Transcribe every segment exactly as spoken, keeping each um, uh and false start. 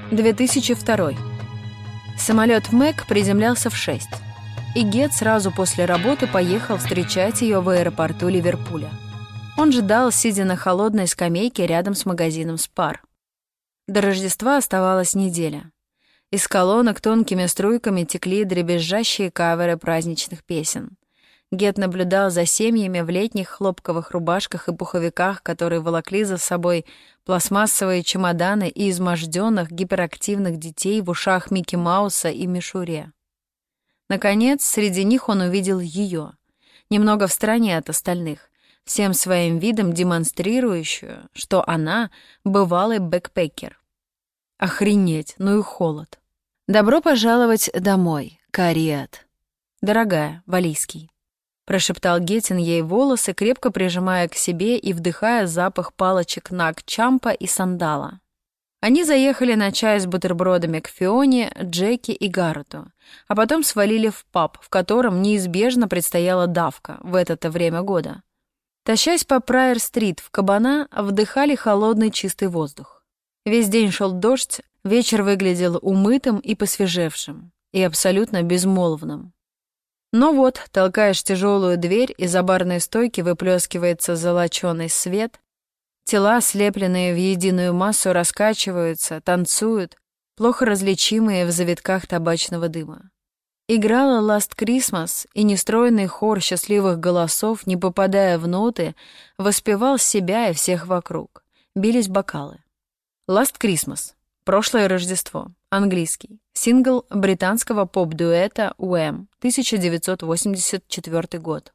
две тысячи второй. Самолет Мэг приземлялся в шесть, и Гет сразу после работы поехал встречать ее в аэропорту Ливерпуля. Он ждал, сидя на холодной скамейке рядом с магазином «Спар». До Рождества оставалась неделя. Из колонок тонкими струйками текли дребезжащие каверы праздничных песен. Гет наблюдал за семьями в летних хлопковых рубашках и пуховиках, которые волокли за собой пластмассовые чемоданы и изможденных гиперактивных детей в ушах Микки Мауса и мишуре. Наконец, среди них он увидел ее, немного в стороне от остальных, всем своим видом демонстрирующую, что она — бывалый бэкпекер. Охренеть, ну и холод. «Добро пожаловать домой, Кариат. Дорогая, валийский», — прошептал Гетин ей волосы, крепко прижимая к себе и вдыхая запах палочек Наг Чампа и сандала. Они заехали на чай с бутербродами к Фионе, Джеки и Гаррету, а потом свалили в паб, в котором неизбежно предстояла давка в это-то время года. Тащась по Прайер-стрит в кабана, вдыхали холодный чистый воздух. Весь день шел дождь, вечер выглядел умытым и посвежевшим, и абсолютно безмолвным. Но вот, толкаешь тяжелую дверь, и за барной стойки выплескивается золоченый свет, тела, слепленные в единую массу, раскачиваются, танцуют, плохо различимые в завитках табачного дыма. Играла «Last Christmas», и нестройный хор счастливых голосов, не попадая в ноты, воспевал себя и всех вокруг. Бились бокалы. «Last Christmas» — «Прошлое Рождество», английский, сингл британского поп-дуэта Уэм, тысяча девятьсот восемьдесят четвёртый год.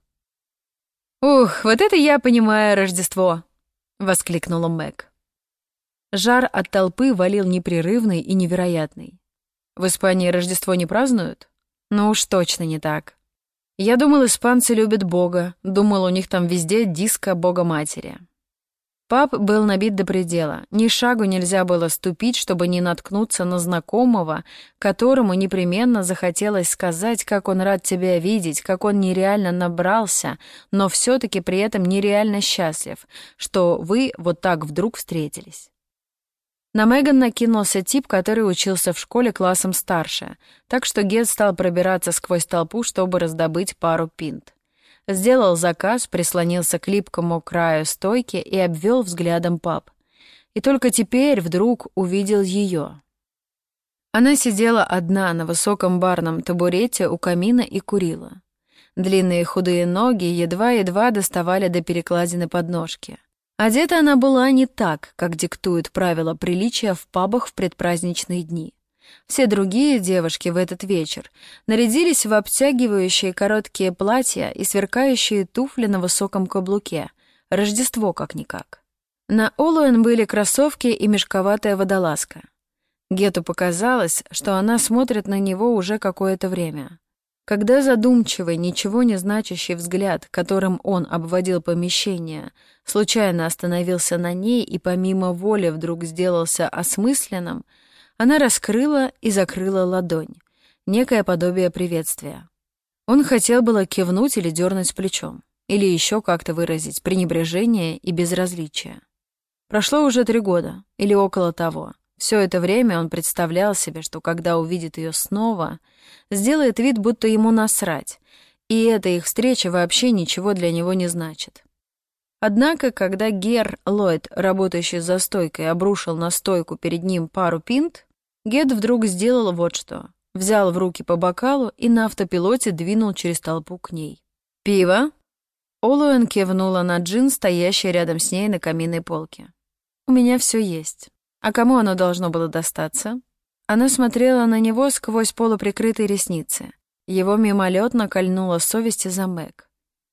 «Ух, вот это я понимаю Рождество!» — воскликнула Мэг. Жар от толпы валил непрерывный и невероятный. «В Испании Рождество не празднуют? Ну уж точно не так. Я думал, испанцы любят Бога, думал, у них там везде диско Бога-матери». Паб был набит до предела, ни шагу нельзя было ступить, чтобы не наткнуться на знакомого, которому непременно захотелось сказать, как он рад тебя видеть, как он нереально набрался, но все-таки при этом нереально счастлив, что вы вот так вдруг встретились. На Меган накинулся тип, который учился в школе классом старше, так что Гет стал пробираться сквозь толпу, чтобы раздобыть пару пинт. Сделал заказ, прислонился к липкому краю стойки и обвел взглядом паб. И только теперь вдруг увидел ее. Она сидела одна на высоком барном табурете у камина и курила. Длинные худые ноги едва-едва доставали до перекладины подножки. Одета она была не так, как диктуют правила приличия в пабах в предпраздничные дни. Все другие девушки в этот вечер нарядились в обтягивающие короткие платья и сверкающие туфли на высоком каблуке. Рождество как-никак. На Олуэн были кроссовки и мешковатая водолазка. Гету показалось, что она смотрит на него уже какое-то время. Когда задумчивый, ничего не значащий взгляд, которым он обводил помещение, случайно остановился на ней и помимо воли вдруг сделался осмысленным, она раскрыла и закрыла ладонь, некое подобие приветствия. Он хотел было кивнуть или дернуть плечом, или еще как-то выразить пренебрежение и безразличие. Прошло уже три года, или около того. Все это время он представлял себе, что когда увидит ее снова, сделает вид, будто ему насрать, и эта их встреча вообще ничего для него не значит. Однако, когда Гер Ллойд, работающий за стойкой, обрушил на стойку перед ним пару пинт, Гет вдруг сделал вот что. Взял в руки по бокалу и на автопилоте двинул через толпу к ней. «Пиво?» Олуэн кивнула на джин, стоящий рядом с ней на каминной полке. «У меня все есть. А кому оно должно было достаться?» Она смотрела на него сквозь полуприкрытые ресницы. Его мимолетно кольнула совесть за Мэг.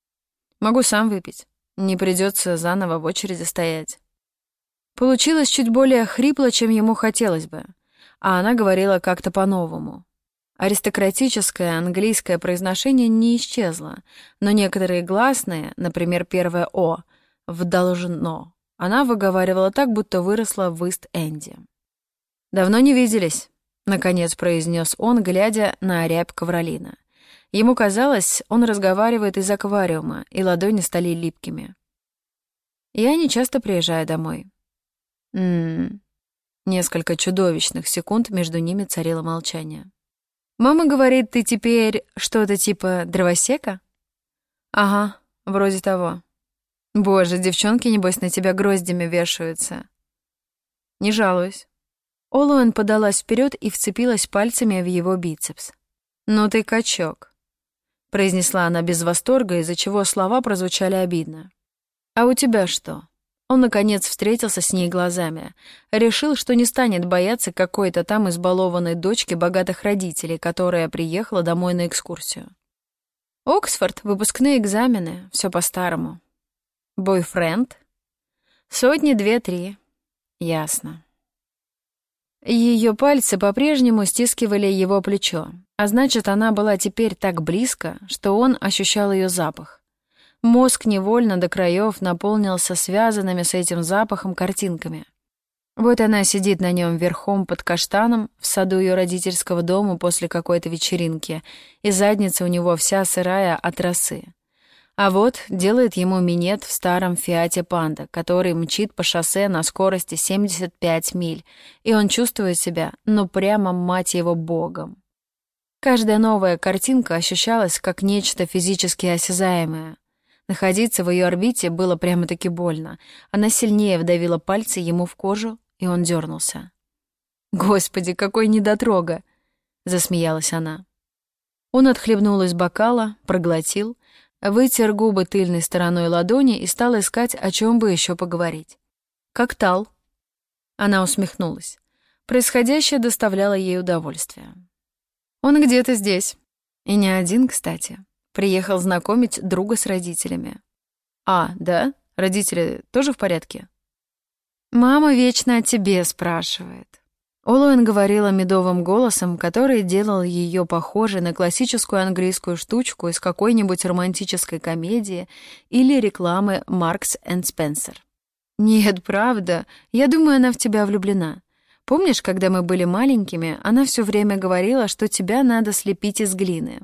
«Могу сам выпить. Не придется заново в очереди стоять». Получилось чуть более хрипло, чем ему хотелось бы, а она говорила как-то по-новому. Аристократическое английское произношение не исчезло, но некоторые гласные, например, первое «о», в «должно», она выговаривала так, будто выросла в Ист-Энде. «Давно не виделись», — наконец произнес он, глядя на рябь ковролина. Ему казалось, он разговаривает из аквариума, и ладони стали липкими. «Я не часто приезжаю домой». «М-м-м». Несколько чудовищных секунд между ними царило молчание. «Мама говорит, ты теперь что-то типа дровосека?» «Ага, вроде того. Боже, девчонки, небось, на тебя гроздями вешаются». «Не жалуюсь». Олуэн подалась вперед и вцепилась пальцами в его бицепс. «Ну ты качок», — произнесла она без восторга, из-за чего слова прозвучали обидно. «А у тебя что?» Он, наконец, встретился с ней глазами. Решил, что не станет бояться какой-то там избалованной дочки богатых родителей, которая приехала домой на экскурсию. «Оксфорд, выпускные экзамены, все по-старому». «Бойфренд?» «Сотни две-три». «Ясно». Ее пальцы по-прежнему стискивали его плечо, а значит, она была теперь так близко, что он ощущал ее запах. Мозг невольно до краев наполнился связанными с этим запахом картинками. Вот она сидит на нем верхом под каштаном в саду ее родительского дома после какой-то вечеринки, и задница у него вся сырая от росы. А вот делает ему минет в старом Фиате Панда, который мчит по шоссе на скорости семьдесят пять миль, и он чувствует себя, ну прямо, мать его, богом. Каждая новая картинка ощущалась как нечто физически осязаемое. Находиться в ее орбите было прямо-таки больно. Она сильнее вдавила пальцы ему в кожу, и он дернулся. «Господи, какой недотрога!» — засмеялась она. Он отхлебнул из бокала, проглотил, вытер губы тыльной стороной ладони и стал искать, о чем бы еще поговорить. «Как Тал?» Она усмехнулась. Происходящее доставляло ей удовольствие. «Он где-то здесь. И не один, кстати. Приехал знакомить друга с родителями». «А, да? Родители тоже в порядке?» «Мама вечно о тебе спрашивает». Олуэн говорила медовым голосом, который делал ее похожей на классическую английскую штучку из какой-нибудь романтической комедии или рекламы Marks энд Spencer. «Нет, правда. Я думаю, она в тебя влюблена. Помнишь, когда мы были маленькими, она все время говорила, что тебя надо слепить из глины.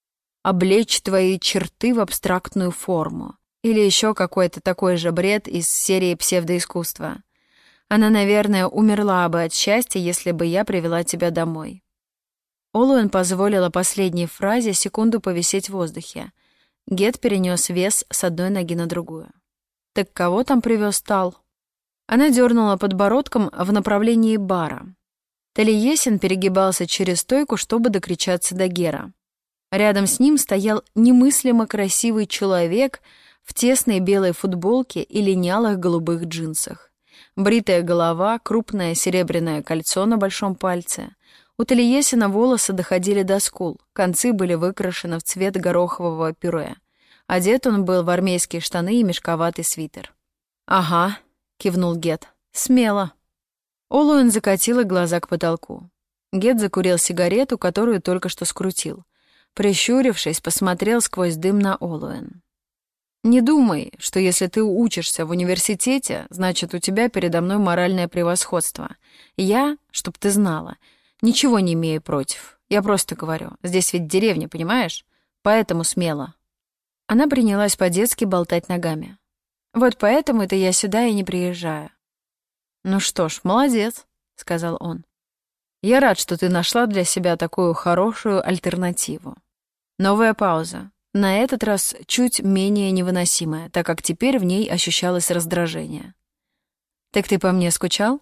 Облечь твои черты в абстрактную форму. Или еще какой-то такой же бред из серии псевдоискусства. Она, наверное, умерла бы от счастья, если бы я привела тебя домой». Олуэн позволила последней фразе секунду повисеть в воздухе. Гет перенес вес с одной ноги на другую. «Так кого там привез Тал?» Она дернула подбородком в направлении бара. Талиесин перегибался через стойку, чтобы докричаться до Гера. Рядом с ним стоял немыслимо красивый человек в тесной белой футболке и линялых голубых джинсах. Бритая голова, крупное серебряное кольцо на большом пальце. У Талиесина волосы доходили до скул, концы были выкрашены в цвет горохового пюре. Одет он был в армейские штаны и мешковатый свитер. «Ага», — кивнул Гет, — «смело». Олуэн закатила глаза к потолку. Гет закурил сигарету, которую только что скрутил. Прищурившись, посмотрел сквозь дым на Олуэн. «Не думай, что если ты учишься в университете, значит, у тебя передо мной моральное превосходство. Я, чтоб ты знала, ничего не имею против. Я просто говорю, здесь ведь деревня, понимаешь? Поэтому смело». Она принялась по-детски болтать ногами. «Вот поэтому-то я сюда и не приезжаю». «Ну что ж, молодец», — сказал он. «Я рад, что ты нашла для себя такую хорошую альтернативу». Новая пауза. На этот раз чуть менее невыносимая, так как теперь в ней ощущалось раздражение. «Так ты по мне скучал?»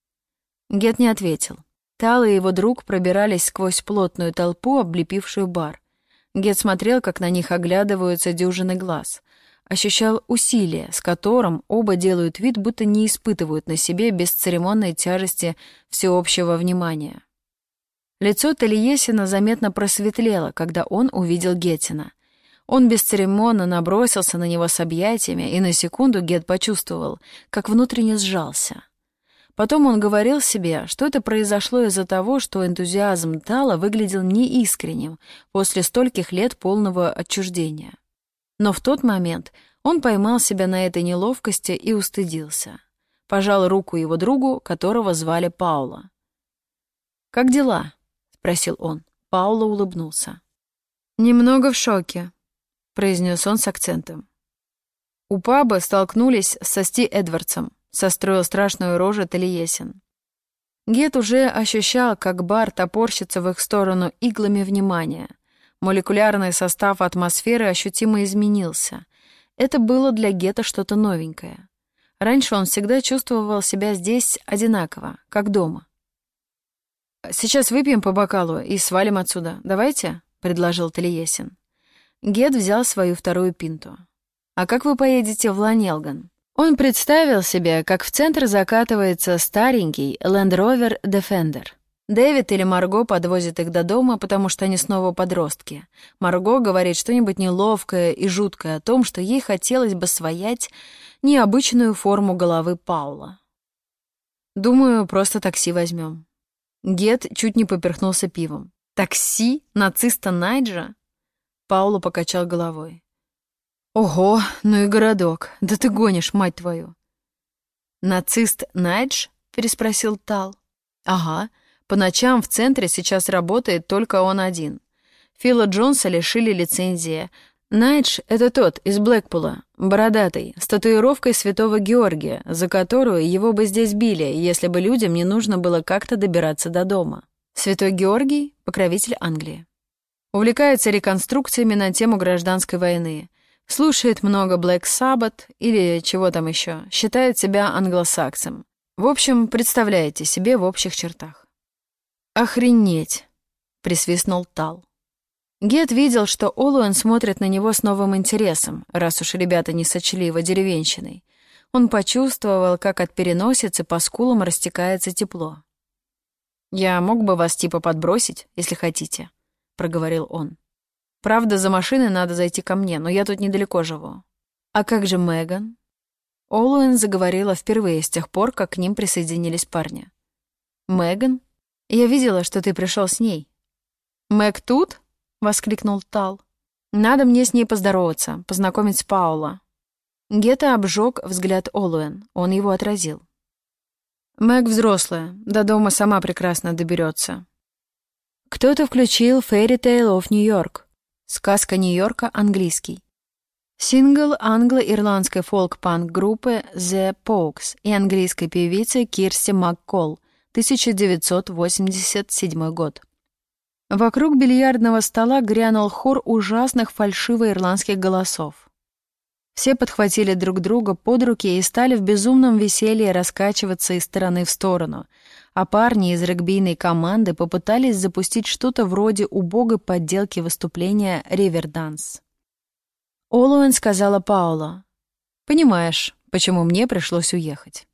Гет не ответил. Тал и его друг пробирались сквозь плотную толпу, облепившую бар. Гет смотрел, как на них оглядываются дюжины глаз. Ощущал усилие, с которым оба делают вид, будто не испытывают на себе бесцеремонной тяжести всеобщего внимания. Лицо Талиесина заметно просветлело, когда он увидел Геттина. Он бесцеремонно набросился на него с объятиями, и на секунду Гет почувствовал, как внутренне сжался. Потом он говорил себе, что это произошло из-за того, что энтузиазм Тала выглядел неискренним после стольких лет полного отчуждения. Но в тот момент он поймал себя на этой неловкости и устыдился. Пожал руку его другу, которого звали Паула. «Как дела?» — спросил он. Паула улыбнулся. «Немного в шоке», — произнес он с акцентом. У паба столкнулись со Сти Эдвардсом, состроил страшную рожу Талиесин. Гет уже ощущал, как бар топорщится в их сторону иглами внимания. Молекулярный состав атмосферы ощутимо изменился. Это было для Гета что-то новенькое. Раньше он всегда чувствовал себя здесь одинаково, как дома. «Сейчас выпьем по бокалу и свалим отсюда. Давайте?» — предложил Талиесин. Гет взял свою вторую пинту. «А как вы поедете в Ланелган?» Он представил себе, как в центр закатывается старенький Land Rover Defender. Дэвид или Марго подвозят их до дома, потому что они снова подростки. Марго говорит что-нибудь неловкое и жуткое о том, что ей хотелось бы своять необычную форму головы Паула. «Думаю, просто такси возьмем». Гет чуть не поперхнулся пивом. «Такси? Нациста Найджа?» Пауло покачал головой. «Ого, ну и городок. Да ты гонишь, мать твою!» «Нацист Найдж?» — переспросил Тал. «Ага. По ночам в центре сейчас работает только он один. Фила Джонса лишили лицензии. Найдж — это тот, из Блэкпула, бородатый, с татуировкой святого Георгия, за которую его бы здесь били, если бы людям не нужно было как-то добираться до дома. Святой Георгий — покровитель Англии. Увлекается реконструкциями на тему гражданской войны. Слушает много Black Sabbath или чего там еще. Считает себя англосаксом. В общем, представляете себе в общих чертах». «Охренеть!» — присвистнул Тал. Гет видел, что Олуэн смотрит на него с новым интересом, раз уж ребята не сочли его деревенщиной. Он почувствовал, как от переносицы по скулам растекается тепло. «Я мог бы вас типа подбросить, если хотите», — проговорил он. «Правда, за машиной надо зайти ко мне, но я тут недалеко живу». «А как же Меган?» Олуэн заговорила впервые с тех пор, как к ним присоединились парни. «Меган? Я видела, что ты пришел с ней». «Мэг тут?» — воскликнул Тал. «Надо мне с ней поздороваться, познакомить с Паула». Гета обжег взгляд Олуэн, он его отразил. «Мэг взрослая, до дома сама прекрасно доберется». Кто-то включил «Fairy Tale of New York», «Сказка Нью-Йорка», английский. Сингл англо-ирландской фолк-панк-группы The Pogues и английской певицы Кирсти МакКолл, тысяча девятьсот восемьдесят седьмой год. Вокруг бильярдного стола грянул хор ужасных фальшиво-ирландских голосов. Все подхватили друг друга под руки и стали в безумном веселье раскачиваться из стороны в сторону, а парни из регбийной команды попытались запустить что-то вроде убогой подделки выступления «Риверданс». Олуэн сказала Пауло: «Понимаешь, почему мне пришлось уехать.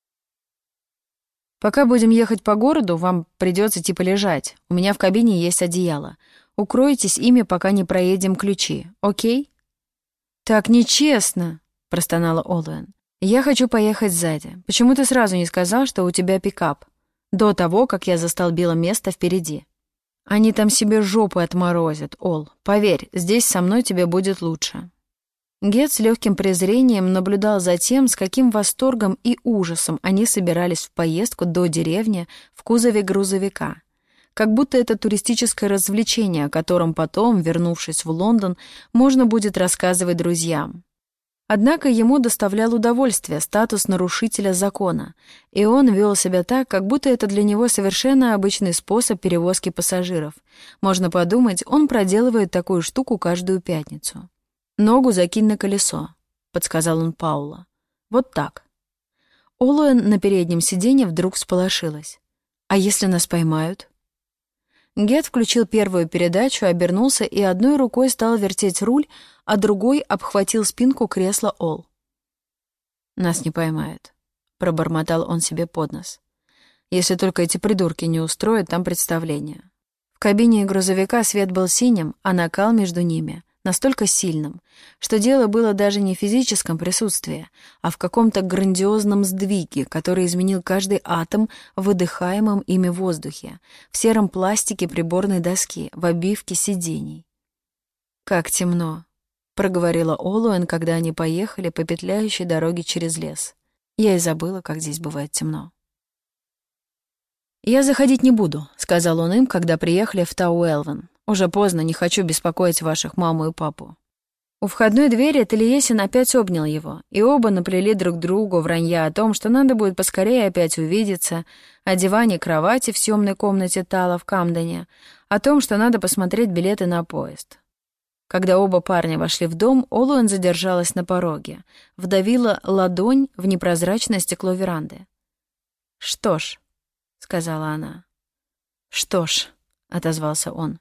Пока будем ехать по городу, вам придется типа лежать. У меня в кабине есть одеяло. Укройтесь ими, пока не проедем ключи, окей?» «Так нечестно», — простонала Олуэн. «Я хочу поехать сзади. Почему ты сразу не сказал, что у тебя пикап? До того, как я застолбила место впереди. Они там себе жопу отморозят, Ол. Поверь, здесь со мной тебе будет лучше». Гет с легким презрением наблюдал за тем, с каким восторгом и ужасом они собирались в поездку до деревни в кузове грузовика. Как будто это туристическое развлечение, о котором потом, вернувшись в Лондон, можно будет рассказывать друзьям. Однако ему доставлял удовольствие статус нарушителя закона, и он вел себя так, как будто это для него совершенно обычный способ перевозки пассажиров. Можно подумать, он проделывает такую штуку каждую пятницу. «Ногу закинь на колесо», — подсказал он Пауло. «Вот так». Олуэн на переднем сиденье вдруг всполошилась. «А если нас поймают?» Гет включил первую передачу, обернулся и одной рукой стал вертеть руль, а другой обхватил спинку кресла Ол. «Нас не поймают», — пробормотал он себе под нос. «Если только эти придурки не устроят там представление». В кабине грузовика свет был синим, а накал между ними настолько сильным, что дело было даже не в физическом присутствии, а в каком-то грандиозном сдвиге, который изменил каждый атом в выдыхаемом ими воздухе, в сером пластике приборной доски, в обивке сидений. «Как темно», — проговорила Олуэн, когда они поехали по петляющей дороге через лес. «Я и забыла, как здесь бывает темно». «Я заходить не буду», — сказал он им, когда приехали в Тауэлвен. «Уже поздно, не хочу беспокоить ваших маму и папу». У входной двери Талиесин опять обнял его, и оба наплели друг другу вранья о том, что надо будет поскорее опять увидеться, о диване кровати в съемной комнате Тала в Камдене, о том, что надо посмотреть билеты на поезд. Когда оба парня вошли в дом, Олуэн задержалась на пороге, вдавила ладонь в непрозрачное стекло веранды. «Что ж», — сказала она. «Что ж», — отозвался он.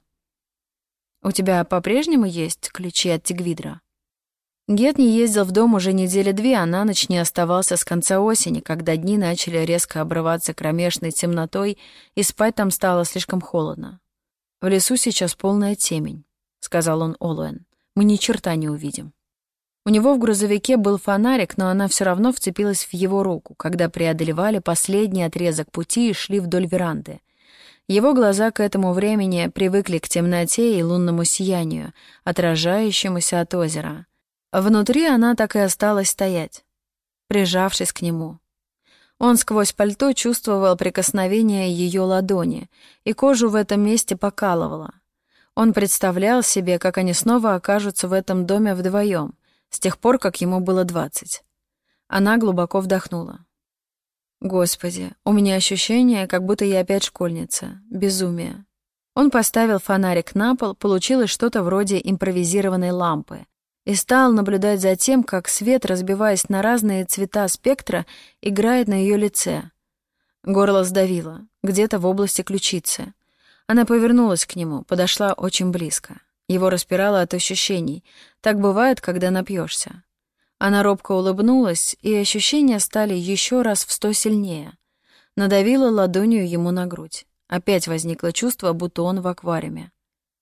«У тебя по-прежнему есть ключи от Тигвидра?» Гет не ездил в дом уже недели две, а на ночь не оставался с конца осени, когда дни начали резко обрываться кромешной темнотой, и спать там стало слишком холодно. «В лесу сейчас полная темень», — сказал он Олуэн. «Мы ни черта не увидим». У него в грузовике был фонарик, но она все равно вцепилась в его руку, когда преодолевали последний отрезок пути и шли вдоль веранды. Его глаза к этому времени привыкли к темноте и лунному сиянию, отражающемуся от озера. Внутри она так и осталась стоять, прижавшись к нему. Он сквозь пальто чувствовал прикосновение ее ладони, и кожу в этом месте покалывало. Он представлял себе, как они снова окажутся в этом доме вдвоем, с тех пор, как ему было двадцать. Она глубоко вдохнула. «Господи, у меня ощущение, как будто я опять школьница. Безумие». Он поставил фонарик на пол, получилось что-то вроде импровизированной лампы, и стал наблюдать за тем, как свет, разбиваясь на разные цвета спектра, играет на ее лице. Горло сдавило, где-то в области ключицы. Она повернулась к нему, подошла очень близко. Его распирало от ощущений. Так бывает, когда напьешься. Она робко улыбнулась, и ощущения стали еще раз в сто сильнее. Надавила ладонью ему на грудь. Опять возникло чувство, будто он в аквариуме.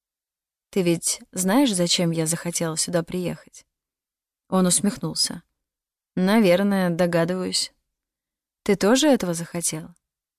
«Ты ведь знаешь, зачем я захотела сюда приехать?» Он усмехнулся. «Наверное, догадываюсь. Ты тоже этого захотела?»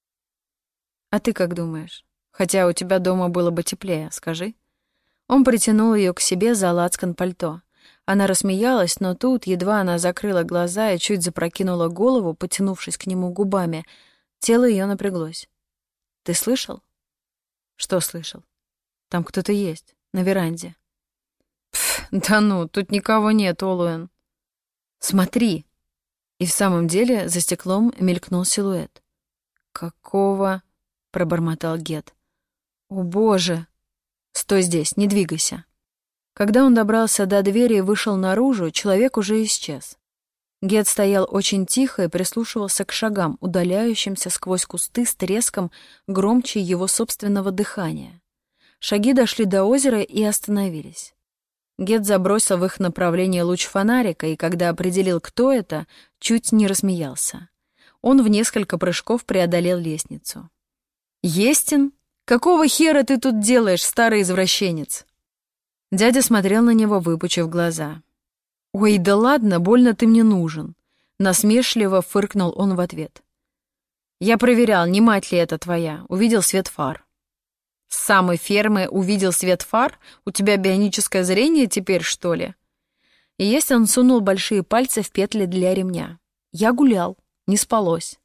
«А ты как думаешь? Хотя у тебя дома было бы теплее, скажи». Он притянул ее к себе за лацкан пальто. Она рассмеялась, но тут, едва она закрыла глаза и чуть запрокинула голову, потянувшись к нему губами, тело ее напряглось. «Ты слышал?» «Что слышал?» «Там кто-то есть, на веранде». «Пф, да ну, тут никого нет, Олуэн». «Смотри!» И в самом деле за стеклом мелькнул силуэт. «Какого?» — пробормотал Гет. «О, боже! Стой здесь, не двигайся». Когда он добрался до двери и вышел наружу, человек уже исчез. Гет стоял очень тихо и прислушивался к шагам, удаляющимся сквозь кусты с треском громче его собственного дыхания. Шаги дошли до озера и остановились. Гет забросил в их направление луч фонарика, и когда определил, кто это, чуть не рассмеялся. Он в несколько прыжков преодолел лестницу. «Естин? Какого хера ты тут делаешь, старый извращенец?» Дядя смотрел на него, выпучив глаза. «Ой, да ладно, больно ты мне нужен», — насмешливо фыркнул он в ответ. «Я проверял, не мать ли это твоя, увидел свет фар». «С самой фермы увидел свет фар? У тебя бионическое зрение теперь, что ли?» И есть он сунул большие пальцы в петли для ремня. «Я гулял, не спалось.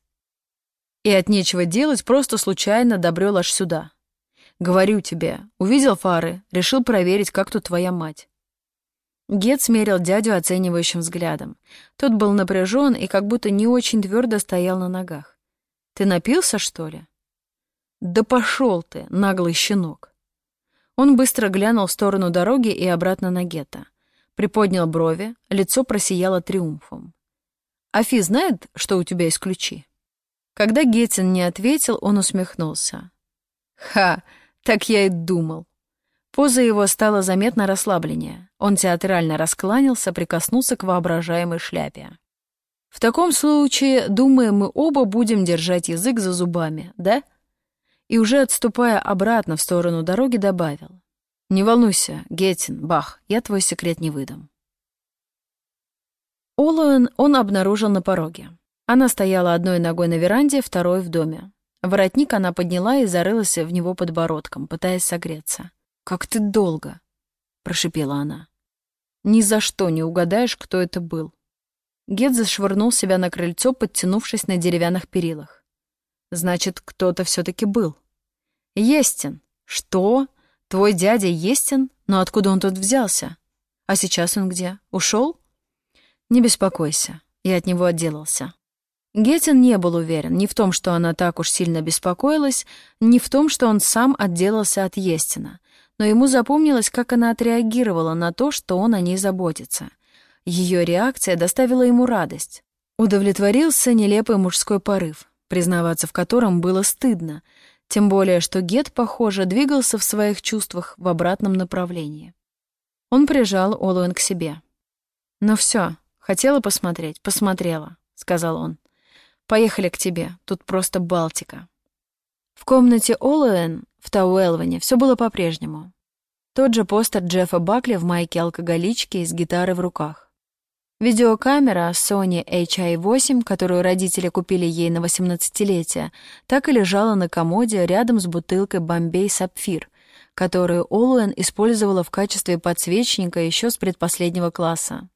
И от нечего делать просто случайно добрел аж сюда. Говорю тебе, увидел фары, решил проверить, как тут твоя мать». Гет смерил дядю оценивающим взглядом. Тот был напряжен и как будто не очень твердо стоял на ногах. «Ты напился, что ли?» «Да пошел ты, наглый щенок!» Он быстро глянул в сторону дороги и обратно на Гетта. Приподнял брови, лицо просияло триумфом. «Афи знает, что у тебя есть ключи?» Когда Геттин не ответил, он усмехнулся. «Ха, так я и думал». Поза его стала заметно расслабленнее. Он театрально раскланялся, прикоснулся к воображаемой шляпе. «В таком случае, думаю, мы оба будем держать язык за зубами, да?» И уже отступая обратно в сторону дороги, добавил. «Не волнуйся, Геттин, Бах, я твой секрет не выдам». Олуэн он обнаружил на пороге. Она стояла одной ногой на веранде, второй в доме. Воротник она подняла и зарылась в него подбородком, пытаясь согреться. «Как ты долго!» — прошипела она. «Ни за что не угадаешь, кто это был». Гет зашвырнул себя на крыльцо, подтянувшись на деревянных перилах. «Значит, кто-то все-таки был». «Естин». «Что? Твой дядя Естин? Но откуда он тут взялся?» А сейчас он где? Ушел? Не беспокойся, я от него отделался. Геттин не был уверен ни в том, что она так уж сильно беспокоилась, ни в том, что он сам отделался от Естина, но ему запомнилось, как она отреагировала на то, что он о ней заботится. Ее реакция доставила ему радость. Удовлетворился нелепый мужской порыв, признаваться в котором было стыдно, тем более, что Гетт, похоже, двигался в своих чувствах в обратном направлении. Он прижал Олуэн к себе. «Ну все, хотела посмотреть, посмотрела», — сказал он. «Поехали к тебе, тут просто Балтика». В комнате Олуэн в Тауэлвене все было по-прежнему. Тот же постер Джеффа Бакли в майке алкоголички и с гитарой в руках. Видеокамера Sony эйч ай восемь, которую родители купили ей на восемнадцатилетие, так и лежала на комоде рядом с бутылкой Бомбей Сапфир, которую Олуэн использовала в качестве подсвечника еще с предпоследнего класса.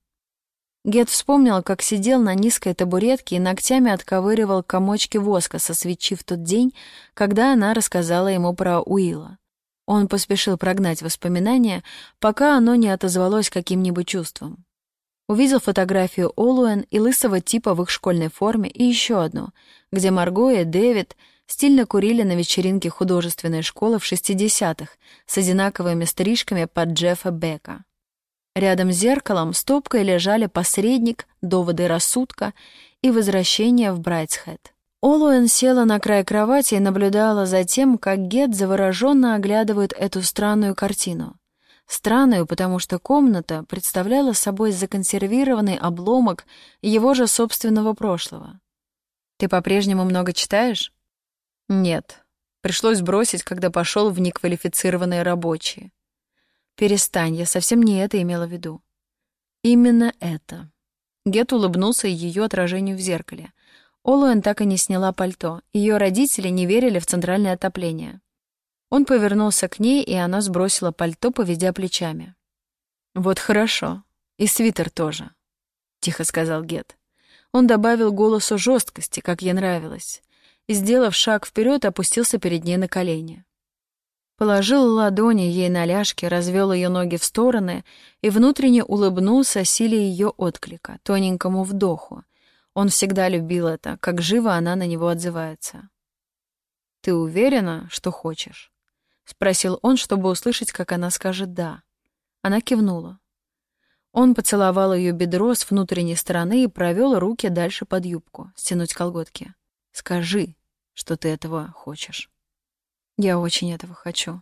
Гетт вспомнил, как сидел на низкой табуретке и ногтями отковыривал комочки воска со свечи в тот день, когда она рассказала ему про Уилла. Он поспешил прогнать воспоминания, пока оно не отозвалось каким-нибудь чувством. Увидел фотографию Олуэн и лысого типа в их школьной форме и еще одну, где Марго и Дэвид стильно курили на вечеринке художественной школы в шестидесятых с одинаковыми стрижками под Джеффа Бека. Рядом с зеркалом стопкой лежали «Посредник», «Доводы рассудка» и «Возвращение в Брайтсхед». Олуэн села на край кровати и наблюдала за тем, как Гетт завороженно оглядывает эту странную картину. Странную, потому что комната представляла собой законсервированный обломок его же собственного прошлого. «Ты по-прежнему много читаешь?» «Нет. Пришлось бросить, когда пошел в неквалифицированные рабочие». «Перестань, я совсем не это имела в виду». «Именно это». Гетт улыбнулся ее отражению в зеркале. Олуэн так и не сняла пальто. Ее родители не верили в центральное отопление. Он повернулся к ней, и она сбросила пальто, поведя плечами. «Вот хорошо. И свитер тоже», — тихо сказал Гетт. Он добавил голосу жесткости, как ей нравилось, и, сделав шаг вперед, опустился перед ней на колени. Положил ладони ей на ляжки, развел ее ноги в стороны и внутренне улыбнулся силе ее отклика, тоненькому вдоху. Он всегда любил это, как живо она на него отзывается. «Ты уверена, что хочешь?» — спросил он, чтобы услышать, как она скажет «да». Она кивнула. Он поцеловал ее бедро с внутренней стороны и провел руки дальше под юбку, стянуть колготки. «Скажи, что ты этого хочешь». «Я очень этого хочу».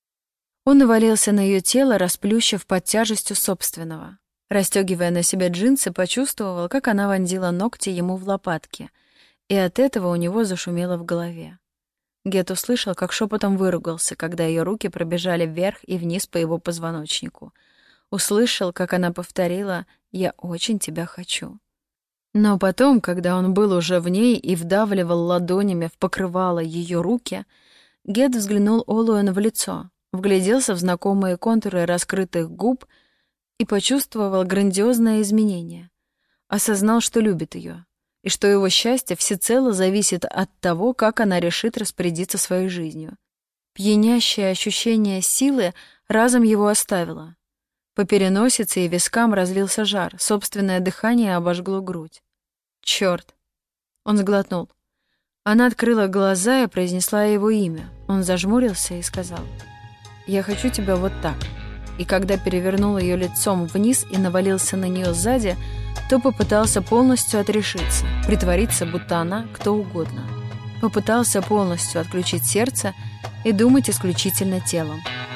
Он навалился на ее тело, расплющив под тяжестью собственного. Расстегивая на себя джинсы, почувствовал, как она вонзила ногти ему в лопатки, и от этого у него зашумело в голове. Гетт услышал, как шепотом выругался, когда ее руки пробежали вверх и вниз по его позвоночнику. Услышал, как она повторила «Я очень тебя хочу». Но потом, когда он был уже в ней и вдавливал ладонями в покрывало ее руки, Гетт взглянул Олуэн в лицо, вгляделся в знакомые контуры раскрытых губ и почувствовал грандиозное изменение. Осознал, что любит ее, и что его счастье всецело зависит от того, как она решит распорядиться своей жизнью. Пьянящее ощущение силы разом его оставило. По переносице и вискам разлился жар, собственное дыхание обожгло грудь. «Чёрт!» Он сглотнул. Она открыла глаза и произнесла его имя. Он зажмурился и сказал: «Я хочу тебя вот так». И когда перевернул ее лицом вниз и навалился на нее сзади, то попытался полностью отрешиться, притвориться, будто она кто угодно. Попытался полностью отключить сердце и думать исключительно телом.